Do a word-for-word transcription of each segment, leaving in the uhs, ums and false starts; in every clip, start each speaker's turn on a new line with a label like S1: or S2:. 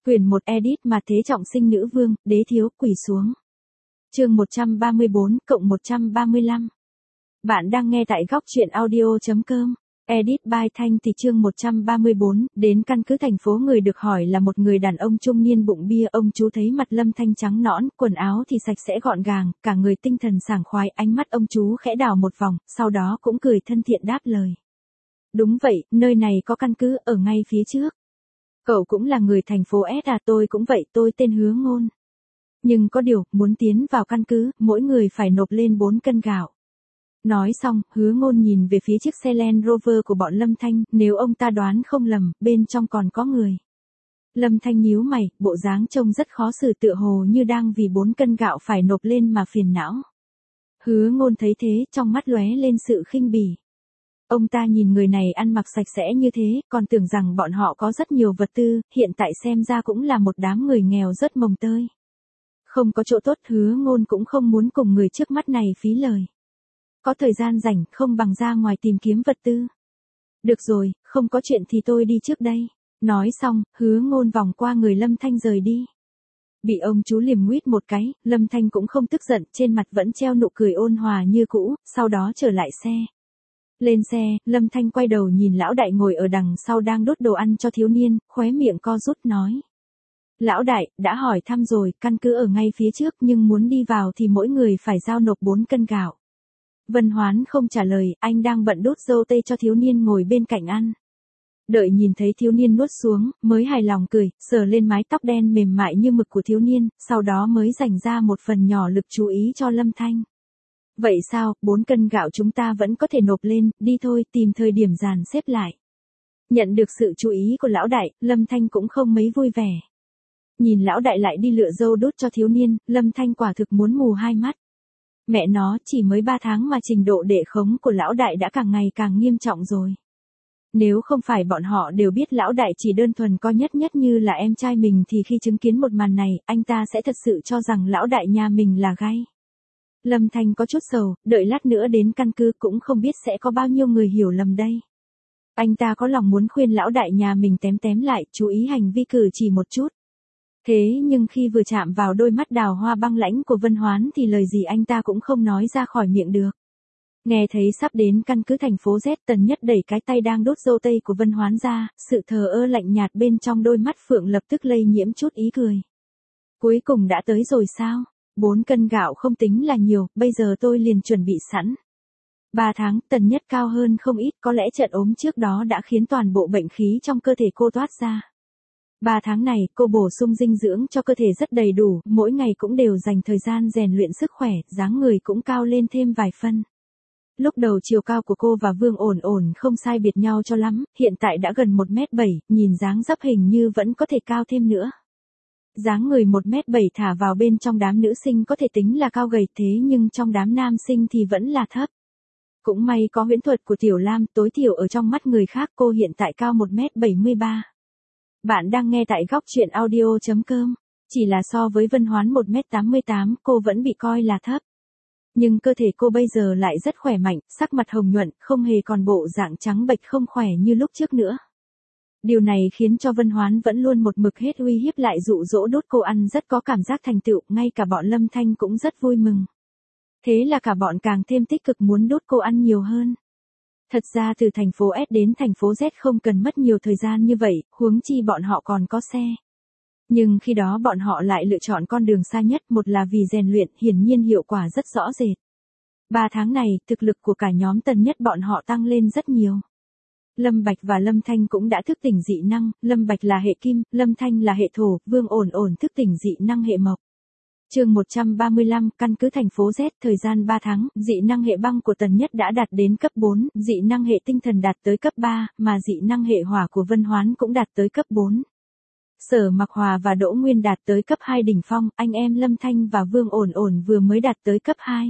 S1: Quyển một edit mà thế trọng sinh nữ vương, đế thiếu, quỳ xuống. Chương một trăm ba mươi bốn cộng một trăm ba mươi lăm. Bạn đang nghe tại góc truyện audio.com. Edit by Thanh thì chương một trăm ba mươi bốn, đến căn cứ thành phố người được hỏi là một người đàn ông trung niên bụng bia. Ông chú thấy mặt Lâm Thanh trắng nõn, quần áo thì sạch sẽ gọn gàng, cả người tinh thần sảng khoái. Ánh mắt ông chú khẽ đảo một vòng, sau đó cũng cười thân thiện đáp lời. Đúng vậy, nơi này có căn cứ ở ngay phía trước. Cậu cũng là người thành phố S à? Tôi cũng vậy, tôi tên Hứa Ngôn. Nhưng có điều, muốn tiến vào căn cứ, mỗi người phải nộp lên bốn cân gạo. Nói xong, Hứa Ngôn nhìn về phía chiếc xe Land Rover của bọn Lâm Thanh, nếu ông ta đoán không lầm, bên trong còn có người. Lâm Thanh nhíu mày, bộ dáng trông rất khó xử, tựa hồ như đang vì bốn cân gạo phải nộp lên mà phiền não. Hứa Ngôn thấy thế, trong mắt lóe lên sự khinh bỉ. Ông ta nhìn người này ăn mặc sạch sẽ như thế, còn tưởng rằng bọn họ có rất nhiều vật tư, hiện tại xem ra cũng là một đám người nghèo rất mồng tơi. Không có chỗ tốt, Hứa Ngôn cũng không muốn cùng người trước mắt này phí lời. Có thời gian rảnh, không bằng ra ngoài tìm kiếm vật tư. Được rồi, không có chuyện thì tôi đi trước đây. Nói xong, Hứa Ngôn vòng qua người Lâm Thanh rời đi. Bị ông chú liềm nguýt một cái, Lâm Thanh cũng không tức giận, trên mặt vẫn treo nụ cười ôn hòa như cũ, sau đó trở lại xe. Lên xe, Lâm Thanh quay đầu nhìn lão đại ngồi ở đằng sau đang đốt đồ ăn cho thiếu niên, khóe miệng co rút nói. Lão đại, đã hỏi thăm rồi, căn cứ ở ngay phía trước nhưng muốn đi vào thì mỗi người phải giao nộp bốn cân gạo. Vân Hoán không trả lời, anh đang bận đốt dâu tây cho thiếu niên ngồi bên cạnh ăn. Đợi nhìn thấy thiếu niên nuốt xuống, mới hài lòng cười, sờ lên mái tóc đen mềm mại như mực của thiếu niên, sau đó mới dành ra một phần nhỏ lực chú ý cho Lâm Thanh. Vậy sao, bốn cân gạo chúng ta vẫn có thể nộp lên, đi thôi, tìm thời điểm dàn xếp lại. Nhận được sự chú ý của lão đại, Lâm Thanh cũng không mấy vui vẻ. Nhìn lão đại lại đi lựa dâu đốt cho thiếu niên, Lâm Thanh quả thực muốn mù hai mắt. Mẹ nó, chỉ mới ba tháng mà trình độ đệ khống của lão đại đã càng ngày càng nghiêm trọng rồi. Nếu không phải bọn họ đều biết lão đại chỉ đơn thuần coi nhất nhất như là em trai mình thì khi chứng kiến một màn này, anh ta sẽ thật sự cho rằng lão đại nhà mình là gay. Lâm Thanh có chút sầu, đợi lát nữa đến căn cứ cũng không biết sẽ có bao nhiêu người hiểu lầm đây. Anh ta có lòng muốn khuyên lão đại nhà mình tém tém lại, chú ý hành vi cử chỉ một chút. Thế nhưng khi vừa chạm vào đôi mắt đào hoa băng lãnh của Vân Hoán thì lời gì anh ta cũng không nói ra khỏi miệng được. Nghe thấy sắp đến căn cứ thành phố Z, Tần Nhất đẩy cái tay đang đốt dâu tây của Vân Hoán ra, sự thờ ơ lạnh nhạt bên trong đôi mắt Phượng lập tức lây nhiễm chút ý cười. Cuối cùng đã tới rồi sao? Bốn cân gạo không tính là nhiều, bây giờ tôi liền chuẩn bị sẵn. Ba tháng, Tần Nhất cao hơn không ít, có lẽ trận ốm trước đó đã khiến toàn bộ bệnh khí trong cơ thể cô toát ra. Ba tháng này, cô bổ sung dinh dưỡng cho cơ thể rất đầy đủ, mỗi ngày cũng đều dành thời gian rèn luyện sức khỏe, dáng người cũng cao lên thêm vài phân. Lúc đầu chiều cao của cô và Vương Ổn Ổn không sai biệt nhau cho lắm, hiện tại đã gần một mét bảy, nhìn dáng dấp hình như vẫn có thể cao thêm nữa. Dáng người một mét bảy thả vào bên trong đám nữ sinh có thể tính là cao gầy, thế nhưng trong đám nam sinh thì vẫn là thấp. Cũng may có huyễn thuật của Tiểu Lam, tối thiểu ở trong mắt người khác cô hiện tại cao một mét bảy mươi ba. Bạn đang nghe tại góc truyện audio.com. Chỉ là so với Vân Hoán một mét tám mươi tám, cô vẫn bị coi là thấp. Nhưng cơ thể cô bây giờ lại rất khỏe mạnh, sắc mặt hồng nhuận, không hề còn bộ dạng trắng bệch không khỏe như lúc trước nữa. Điều này khiến cho Vân Hoán vẫn luôn một mực hết uy hiếp lại dụ dỗ đốt cô ăn rất có cảm giác thành tựu, ngay cả bọn Lâm Thanh cũng rất vui mừng. Thế là cả bọn càng thêm tích cực muốn đốt cô ăn nhiều hơn. Thật ra từ thành phố S đến thành phố Z không cần mất nhiều thời gian như vậy, huống chi bọn họ còn có xe. Nhưng khi đó bọn họ lại lựa chọn con đường xa nhất, một là vì rèn luyện, hiển nhiên hiệu quả rất rõ rệt. Ba tháng này, thực lực của cả nhóm Tần Nhất bọn họ tăng lên rất nhiều. Lâm Bạch và Lâm Thanh cũng đã thức tỉnh dị năng, Lâm Bạch là hệ kim, Lâm Thanh là hệ thổ, Vương Ổn Ổn thức tỉnh dị năng hệ mộc. Chương một trăm ba mươi lăm, căn cứ thành phố Z, thời gian ba tháng, dị năng hệ băng của Tần Nhất đã đạt đến cấp bốn, dị năng hệ tinh thần đạt tới cấp ba, mà dị năng hệ hỏa của Vân Hoán cũng đạt tới cấp bốn. Sở Mặc Hòa và Đỗ Nguyên đạt tới cấp hai đỉnh phong, anh em Lâm Thanh và Vương Ổn Ổn vừa mới đạt tới cấp hai.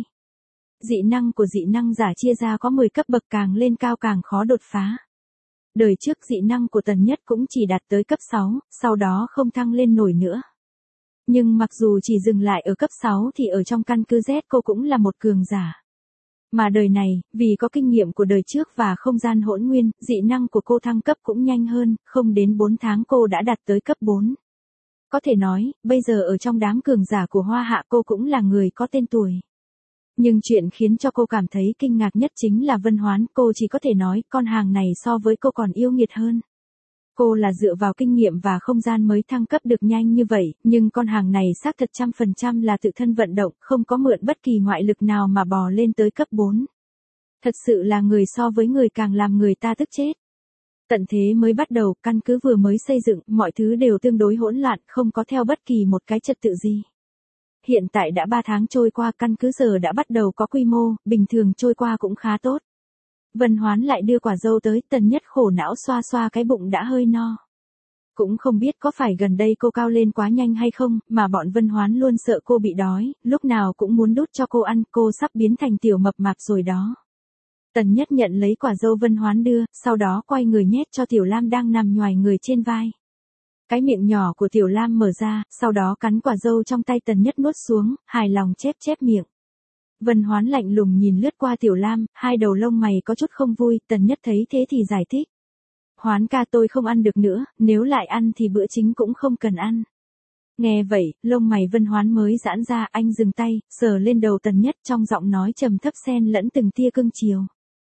S1: Dị năng của dị năng giả chia ra có mười cấp bậc, càng lên cao càng khó đột phá. Đời trước dị năng của Tần Nhất cũng chỉ đạt tới cấp sáu, sau đó không thăng lên nổi nữa. Nhưng mặc dù chỉ dừng lại ở cấp sáu thì ở trong căn cứ Z cô cũng là một cường giả. Mà đời này, vì có kinh nghiệm của đời trước và không gian hỗn nguyên, dị năng của cô thăng cấp cũng nhanh hơn, không đến bốn tháng cô đã đạt tới cấp bốn. Có thể nói, bây giờ ở trong đám cường giả của Hoa Hạ cô cũng là người có tên tuổi. Nhưng chuyện khiến cho cô cảm thấy kinh ngạc nhất chính là Vân Hoán, cô chỉ có thể nói con hàng này so với cô còn yêu nghiệt hơn. Cô là dựa vào kinh nghiệm và không gian mới thăng cấp được nhanh như vậy, nhưng con hàng này xác thật trăm phần trăm là tự thân vận động, không có mượn bất kỳ ngoại lực nào mà bò lên tới cấp bốn. Thật sự là người so với người càng làm người ta tức chết. Tận thế mới bắt đầu, căn cứ vừa mới xây dựng, mọi thứ đều tương đối hỗn loạn, không có theo bất kỳ một cái trật tự gì. Hiện tại đã ba tháng trôi qua, căn cứ giờ đã bắt đầu có quy mô, bình thường trôi qua cũng khá tốt. Vân Hoán lại đưa quả dâu tới, Tần Nhất khổ não xoa xoa cái bụng đã hơi no. Cũng không biết có phải gần đây cô cao lên quá nhanh hay không, mà bọn Vân Hoán luôn sợ cô bị đói, lúc nào cũng muốn đút cho cô ăn, cô sắp biến thành tiểu mập mạp rồi đó. Tần Nhất nhận lấy quả dâu Vân Hoán đưa, sau đó quay người nhét cho Tiểu Lam đang nằm nhoài người trên vai. Cái miệng nhỏ của Tiểu Lam mở ra, sau đó cắn quả dâu trong tay Tần Nhất nuốt xuống, hài lòng chép chép miệng. Vân Hoán lạnh lùng nhìn lướt qua Tiểu Lam, hai đầu lông mày có chút không vui, Tần Nhất thấy thế thì giải thích. Hoán ca, tôi không ăn được nữa, nếu lại ăn thì bữa chính cũng không cần ăn. Nghe vậy, lông mày Vân Hoán mới giãn ra, anh dừng tay, sờ lên đầu Tần Nhất trong giọng nói trầm thấp xen lẫn từng tia cưng chiều.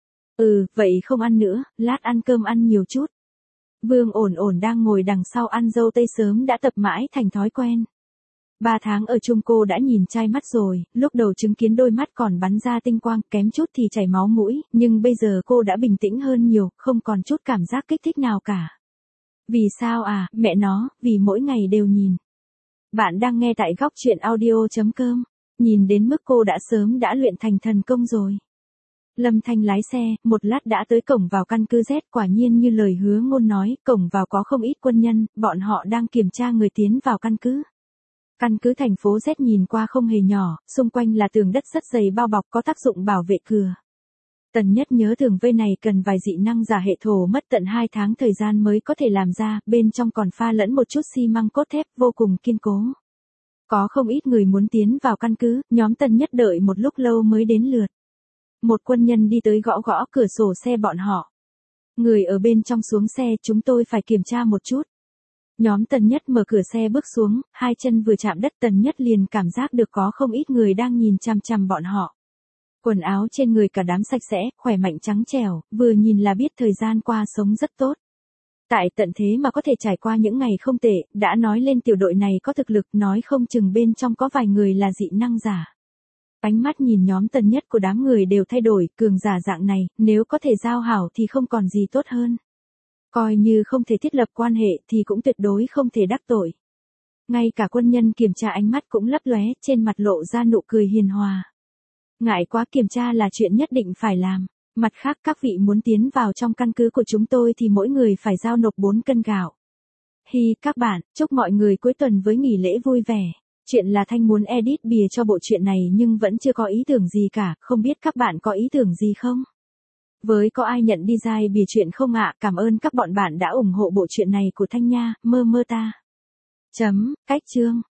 S1: Ừ, vậy không ăn nữa, lát ăn cơm ăn nhiều chút. Vương Ổn Ổn đang ngồi đằng sau ăn dâu tây sớm đã tập mãi thành thói quen. Ba tháng ở chung cô đã nhìn chai mắt rồi, lúc đầu chứng kiến đôi mắt còn bắn ra tinh quang, kém chút thì chảy máu mũi, nhưng bây giờ cô đã bình tĩnh hơn nhiều, không còn chút cảm giác kích thích nào cả. Vì sao à, mẹ nó, vì mỗi ngày đều nhìn. Bạn đang nghe tại góc truyện audio chấm com, nhìn đến mức cô đã sớm đã luyện thành thần công rồi. Lâm Thanh lái xe, một lát đã tới cổng vào căn cứ Z, quả nhiên như lời hứa ngôn nói, cổng vào có không ít quân nhân, bọn họ đang kiểm tra người tiến vào căn cứ. Căn cứ thành phố Z nhìn qua không hề nhỏ, xung quanh là tường đất rất dày bao bọc có tác dụng bảo vệ cửa. Tần Nhất nhớ tường vây này cần vài dị năng giả hệ thổ mất tận hai tháng thời gian mới có thể làm ra, bên trong còn pha lẫn một chút xi măng cốt thép vô cùng kiên cố. Có không ít người muốn tiến vào căn cứ, nhóm Tần Nhất đợi một lúc lâu mới đến lượt. Một quân nhân đi tới gõ gõ cửa sổ xe bọn họ. Người ở bên trong xuống xe, chúng tôi phải kiểm tra một chút. Nhóm Tần Nhất mở cửa xe bước xuống, hai chân vừa chạm đất Tần Nhất liền cảm giác được có không ít người đang nhìn chằm chằm bọn họ. Quần áo trên người cả đám sạch sẽ, khỏe mạnh trắng trẻo, vừa nhìn là biết thời gian qua sống rất tốt. Tại tận thế mà có thể trải qua những ngày không tệ, đã nói lên tiểu đội này có thực lực, nói không chừng bên trong có vài người là dị năng giả. Ánh mắt nhìn nhóm Tần Nhất của đám người đều thay đổi, cường giả dạng này, nếu có thể giao hảo thì không còn gì tốt hơn. Coi như không thể thiết lập quan hệ thì cũng tuyệt đối không thể đắc tội. Ngay cả quân nhân kiểm tra ánh mắt cũng lấp lóe, trên mặt lộ ra nụ cười hiền hòa. Ngại quá, kiểm tra là chuyện nhất định phải làm. Mặt khác, các vị muốn tiến vào trong căn cứ của chúng tôi thì mỗi người phải giao nộp bốn cân gạo. Hi, các bạn, chúc mọi người cuối tuần với nghỉ lễ vui vẻ. Chuyện là Thanh muốn edit bìa cho bộ truyện này nhưng vẫn chưa có ý tưởng gì cả, không biết các bạn có ý tưởng gì không? Với có ai nhận design bìa truyện không ạ? Cảm ơn các bọn bạn đã ủng hộ bộ truyện này của Thanh nha, mơ mơ ta. Chấm, cách chương.